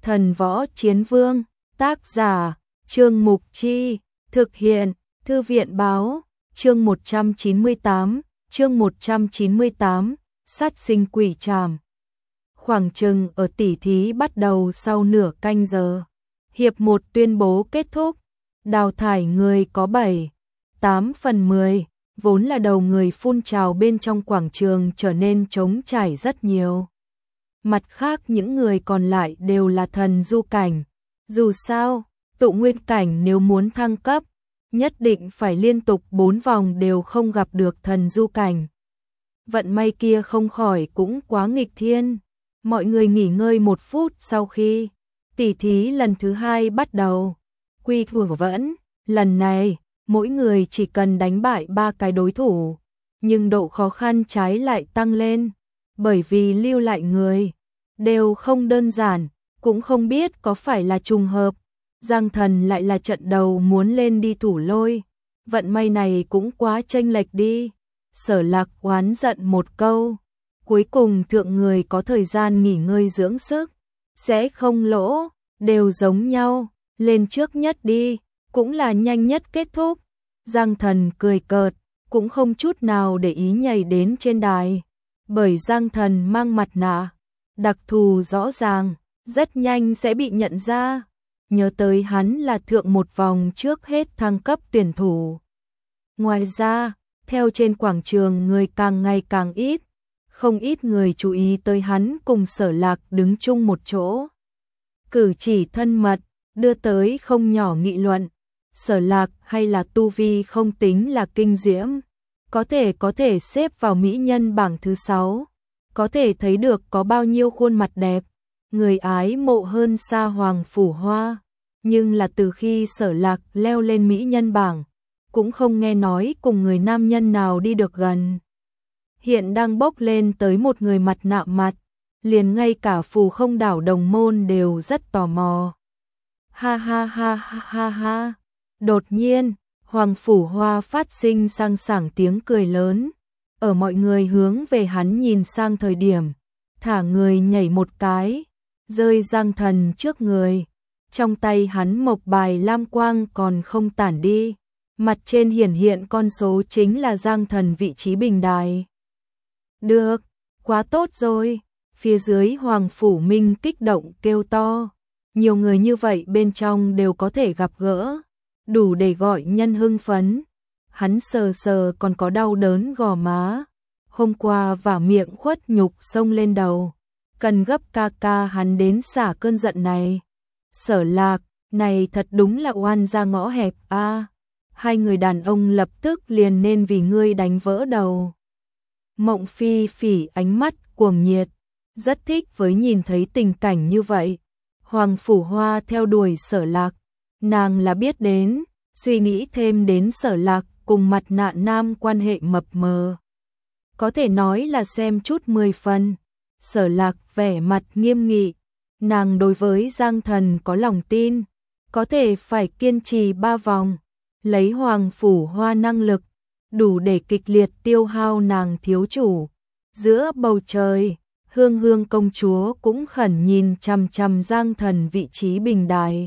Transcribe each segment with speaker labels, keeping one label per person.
Speaker 1: Thần Võ Chiến Vương, tác giả, Trương Mục Chi, thực hiện, Thư viện Báo, chương 198, sát sinh quỷ trảm. Khoảng chừng ở tỉ thí bắt đầu sau nửa canh giờ. Hiệp 1 tuyên bố kết thúc, đào thải người có 7/8/10, vốn là đầu người phun trào bên trong quảng trường trở nên trống trải rất nhiều. Mặt khác những người còn lại đều là thần du cảnh. Dù sao, tụ nguyên cảnh nếu muốn thăng cấp, nhất định phải liên tục 4 vòng đều không gặp được thần du cảnh. Vận may kia không khỏi cũng quá nghịch thiên. Mọi người nghỉ ngơi 1 phút sau khi tỉ thí lần thứ 2 bắt đầu. Quy thủ vẫn, lần này, mỗi người chỉ cần đánh bại 3 cái đối thủ, nhưng độ khó khăn trái lại tăng lên, bởi vì lưu lại người đều không đơn giản, cũng không biết có phải là trùng hợp. Giang Thần lại là trận đầu muốn lên đi thủ lôi, vận may này cũng quá chênh lệch đi. Sở Lạc oán giận một câu, cuối cùng thượng người có thời gian nghỉ ngơi dưỡng sức, sẽ không lỗ, đều giống nhau, lên trước nhất đi, cũng là nhanh nhất kết thúc. Giang Thần cười cợt, cũng không chút nào để ý nhảy đến trên đài, bởi Giang Thần mang mặt nạ, đặc thù rõ ràng, rất nhanh sẽ bị nhận ra. Nhớ tới hắn là thượng một vòng trước hết thăng cấp tuyển thủ. Ngoài ra, theo trên quảng trường người càng ngày càng ít, không ít người chú ý tới hắn cùng Sở Lạc đứng chung một chỗ. Cử chỉ thân mật, đưa tới không nhỏ nghị luận. Sở Lạc hay là tu vi không tính là kinh diễm, có thể xếp vào mỹ nhân bảng thứ 6, có thể thấy được có bao nhiêu khuôn mặt đẹp, người ái mộ hơn xa Hoàng Phủ Hoa. Nhưng là từ khi Sở Lạc leo lên mỹ nhân bảng, cũng không nghe nói cùng người nam nhân nào đi được gần. Hiện đang bốc lên tới một người mặt nạ mặt, liền ngay cả Phù Không Đảo đồng môn đều rất tò mò. Ha ha ha ha ha ha. Đột nhiên, Hoàng Phủ Hoa phát sinh sang sảng tiếng cười lớn, ở mọi người hướng về hắn nhìn sang thời điểm, thả người nhảy một cái, rơi Giang Thần trước người. Trong tay hắn mộc bài lam quang còn không tản đi, mặt trên hiển hiện con số chính là Giang Thần vị trí bình đài. Được, quá tốt rồi, phía dưới Hoàng Phủ Minh kích động kêu to, nhiều người như vậy bên trong đều có thể gặp gỡ, đủ để gọi nhân hưng phấn. Hắn sờ sờ còn có đau đớn gò má, hôm qua vả miệng khuất nhục xông lên đầu, cần gấp ca ca hắn đến xả cơn giận này. Sở Lạc, này thật đúng là oan ra ngõ hẹp a. Hai người đàn ông lập tức liền nên vì ngươi đánh vỡ đầu. Mộng Phi Phỉ ánh mắt cuồng nhiệt, rất thích với nhìn thấy tình cảnh như vậy. Hoàng Phủ Hoa theo đuổi Sở Lạc, nàng là biết đến, suy nghĩ thêm đến Sở Lạc cùng mặt nạ nam quan hệ mập mờ. Có thể nói là xem chút 10 phần. Sở Lạc vẻ mặt nghiêm nghị, nàng đối với Giang Thần có lòng tin, có thể phải kiên trì 3 vòng, lấy Hoàng Phủ Hoa năng lực, đủ để kịch liệt tiêu hao nàng thiếu chủ. Giữa bầu trời, Hương Hương công chúa cũng khẩn nhìn chằm chằm Giang Thần vị trí bình đài.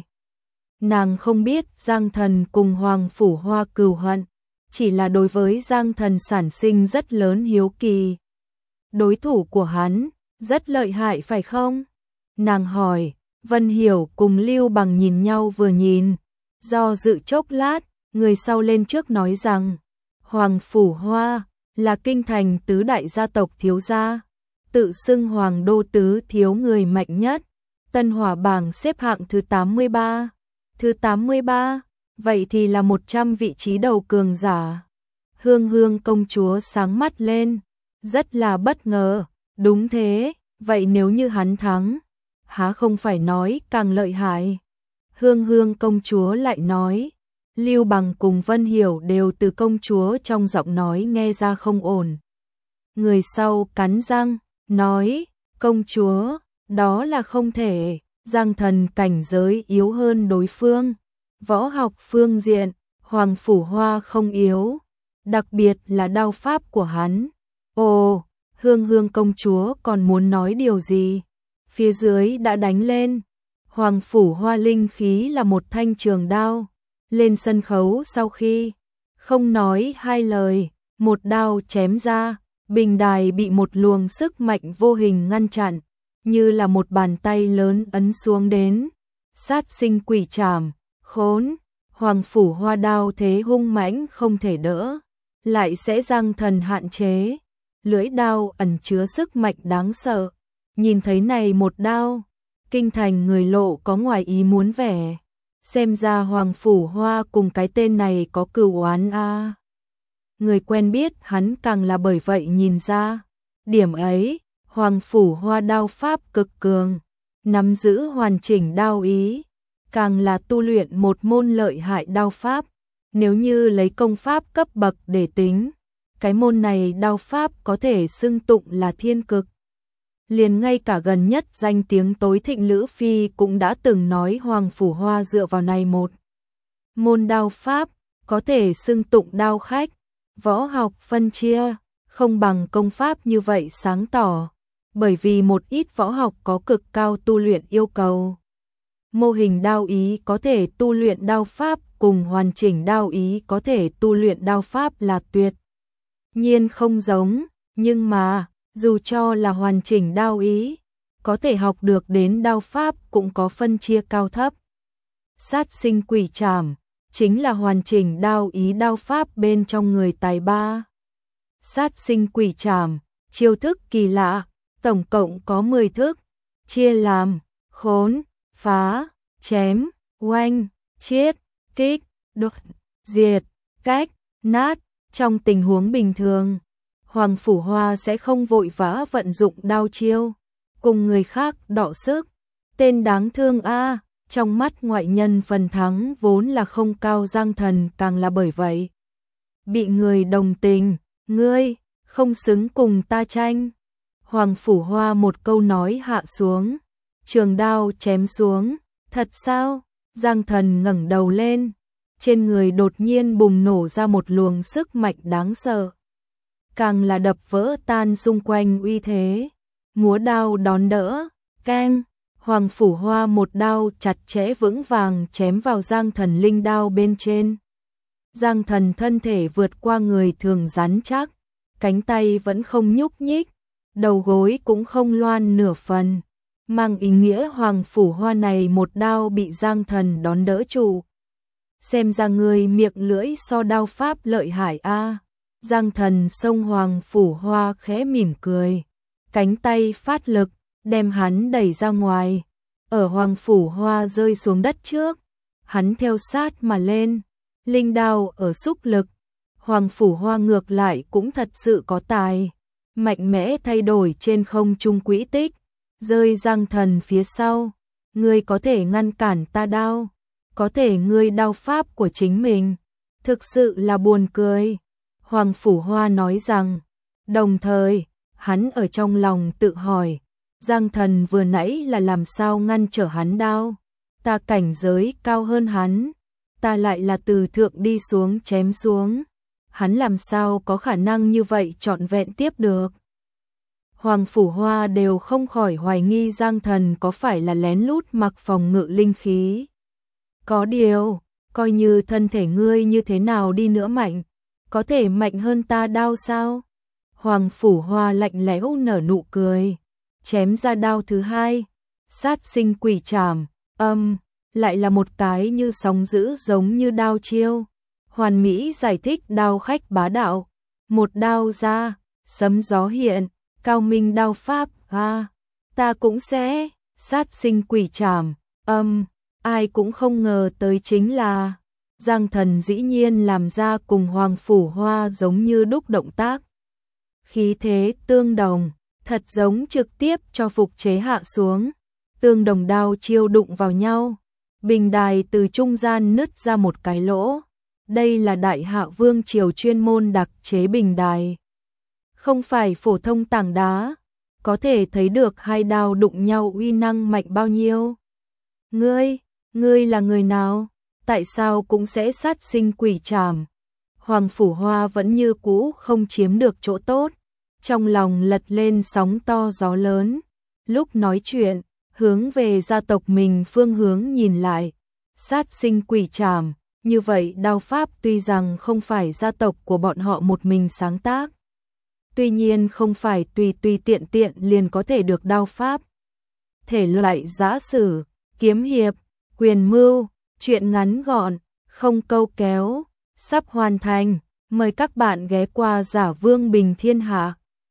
Speaker 1: Nàng không biết Giang Thần cùng Hoàng Phủ Hoa cừu hận, chỉ là đối với Giang Thần sản sinh rất lớn hiếu kỳ. Đối thủ của hắn, rất lợi hại phải không? Nàng hỏi. Vân Hiểu cùng Lưu Bằng nhìn nhau vừa nhìn, do dự chốc lát, người sau lên trước nói rằng, Hoàng Phủ Hoa là kinh thành tứ đại gia tộc thiếu gia, tự xưng Hoàng đô tứ thiếu người mạnh nhất, Tân Hỏa bảng xếp hạng thứ 83. Thứ 83, vậy thì là 100 vị trí đầu cường giả. Hương Hương công chúa sáng mắt lên, rất là bất ngờ. Đúng thế, vậy nếu như hắn thắng, há không phải nói càng lợi hại. Hương Hương công chúa lại nói, Lưu Bằng cùng Vân Hiểu đều từ công chúa trong giọng nói nghe ra không ổn. Người sau cắn răng, nói, công chúa, đó là không thể, Giang Thần cảnh giới yếu hơn đối phương. Võ học phương diện, Hoàng Phủ Hoa không yếu, đặc biệt là đao pháp của hắn. Ồ, Hương Hương công chúa còn muốn nói điều gì? Phía dưới đã đánh lên. Hoàng Phủ Hoa linh khí là một thanh trường đao. Lên sân khấu sau khi không nói hai lời, một đao chém ra, bình đài bị một luồng sức mạnh vô hình ngăn chặn, như là một bàn tay lớn ấn xuống đến. Sát sinh quỷ trảm, khốn, Hoàng Phủ Hoa đao thế hung mãnh không thể đỡ, lại sẽ giang thần hạn chế. Lưỡi đao ẩn chứa sức mạnh đáng sợ. Nhìn thấy này một đao, kinh thành người Lộ có ngoài ý muốn vẻ. Xem ra Hoàng Phủ Hoa cùng cái tên này có cừu oán a. Người quen biết hắn càng là bởi vậy nhìn ra. Điểm ấy, Hoàng Phủ Hoa đao pháp cực cường, nắm giữ hoàn chỉnh đao ý, càng là tu luyện một môn lợi hại đao pháp. Nếu như lấy công pháp cấp bậc để tính, cái môn này đao pháp có thể xưng tụng là thiên cực. Liền ngay cả gần nhất danh tiếng tối thịnh Lữ Phi cũng đã từng nói Hoàng Phủ Hoa dựa vào này một môn đao pháp, có thể xưng tụng đao khách. Võ học phân chia, không bằng công pháp như vậy sáng tỏ, bởi vì một ít võ học có cực cao tu luyện yêu cầu. Mô hình đao ý có thể tu luyện đao pháp cùng hoàn chỉnh đao ý có thể tu luyện đao pháp là tuyệt nhiên không giống, nhưng mà dù cho là hoàn chỉnh đao ý, có thể học được đến đao pháp cũng có phân chia cao thấp. Sát sinh quỷ trảm chính là hoàn chỉnh đao ý đao pháp bên trong người tài ba. Sát sinh quỷ trảm, chiêu thức kỳ lạ, tổng cộng có 10 thức, chia làm khốn, phá, chém, oanh, chiết, kích, đột, diệt, cách, nát. Trong tình huống bình thường, Hoàng Phủ Hoa sẽ không vội vã vận dụng đao chiêu, cùng người khác đọ sức. Tên đáng thương a, trong mắt ngoại nhân phần thắng vốn là không cao, Giang Thần càng là bởi vậy bị người đồng tình, ngươi không xứng cùng ta tranh. Hoàng Phủ Hoa một câu nói hạ xuống, trường đao chém xuống. Thật sao? Giang Thần ngẩng đầu lên, trên người đột nhiên bùng nổ ra một luồng sức mạnh đáng sợ, càng là đập vỡ tan xung quanh uy thế. Múa đao đón đỡ, keng, Hoàng Phủ Hoa một đao chặt chẽ vững vàng chém vào Giang Thần linh đao bên trên. Giang Thần thân thể vượt qua người thường rắn chắc, cánh tay vẫn không nhúc nhích, đầu gối cũng không loan nửa phần, mang ý nghĩa Hoàng Phủ Hoa này một đao bị Giang Thần đón đỡ trụ. Xem ra người miệng lưỡi so đao pháp lợi hại a. Giang Thần xông Hoàng Phủ Hoa khẽ mỉm cười, cánh tay phát lực, đem hắn đẩy ra ngoài. Ở Hoàng Phủ Hoa rơi xuống đất trước, hắn theo sát mà lên, linh đao ở xúc lực. Hoàng Phủ Hoa ngược lại cũng thật sự có tài, mạnh mẽ thay đổi trên không trung quỹ tích, rơi Giang Thần phía sau. Ngươi có thể ngăn cản ta đao, có thể ngươi đao pháp của chính mình, thực sự là buồn cười. Hoàng Phủ Hoa nói rằng, đồng thời, hắn ở trong lòng tự hỏi, Giang Thần vừa nãy là làm sao ngăn trở hắn đao, ta cảnh giới cao hơn hắn, ta lại là từ thượng đi xuống chém xuống, hắn làm sao có khả năng như vậy trọn vẹn tiếp được. Hoàng Phủ Hoa đều không khỏi hoài nghi Giang Thần có phải là lén lút mặc phòng ngự linh khí. Có điều, coi như thân thể ngươi như thế nào đi nữa mạnh, có thể mạnh hơn ta đao sao? Hoàng Phủ Hoa lạnh lẽo nở nụ cười, chém ra đao thứ hai, sát sinh quỷ trảm, lại là một cái như sóng dữ giống như đao chiêu. Hoàn mỹ giải thích đao khách bá đạo, một đao ra, sấm gió hiện, cao minh đao pháp, ta cũng sẽ, sát sinh quỷ trảm, ai cũng không ngờ tới chính là, Giang Thần dĩ nhiên làm ra cùng Hoàng Phủ Hoa giống như đúc động tác. Khí thế tương đồng, thật giống trực tiếp cho phục chế hạ xuống, tương đồng đao chiêu đụng vào nhau, bình đài từ trung gian nứt ra một cái lỗ. Đây là Đại Hạ Vương triều chuyên môn đặc chế bình đài, không phải phổ thông tảng đá, có thể thấy được hai đao đụng nhau uy năng mạnh bao nhiêu. Ngươi là người nào? Tại sao cũng sẽ sát sinh quỷ trảm? Hoàng Phủ Hoa vẫn như cũ không chiếm được chỗ tốt, trong lòng lật lên sóng to gió lớn. Lúc nói chuyện, hướng về gia tộc mình phương hướng nhìn lại. Sát sinh quỷ trảm, như vậy đao pháp tuy rằng không phải gia tộc của bọn họ một mình sáng tác. Tuy nhiên không phải tùy tùy tiện tiện liền có thể được đao pháp. Thể loại giã sử, kiếm hiệp, quyền mưu, truyện ngắn gọn, không câu kéo, sắp hoàn thành. Mời các bạn ghé qua Giả Vương Bình Thiên Hạ.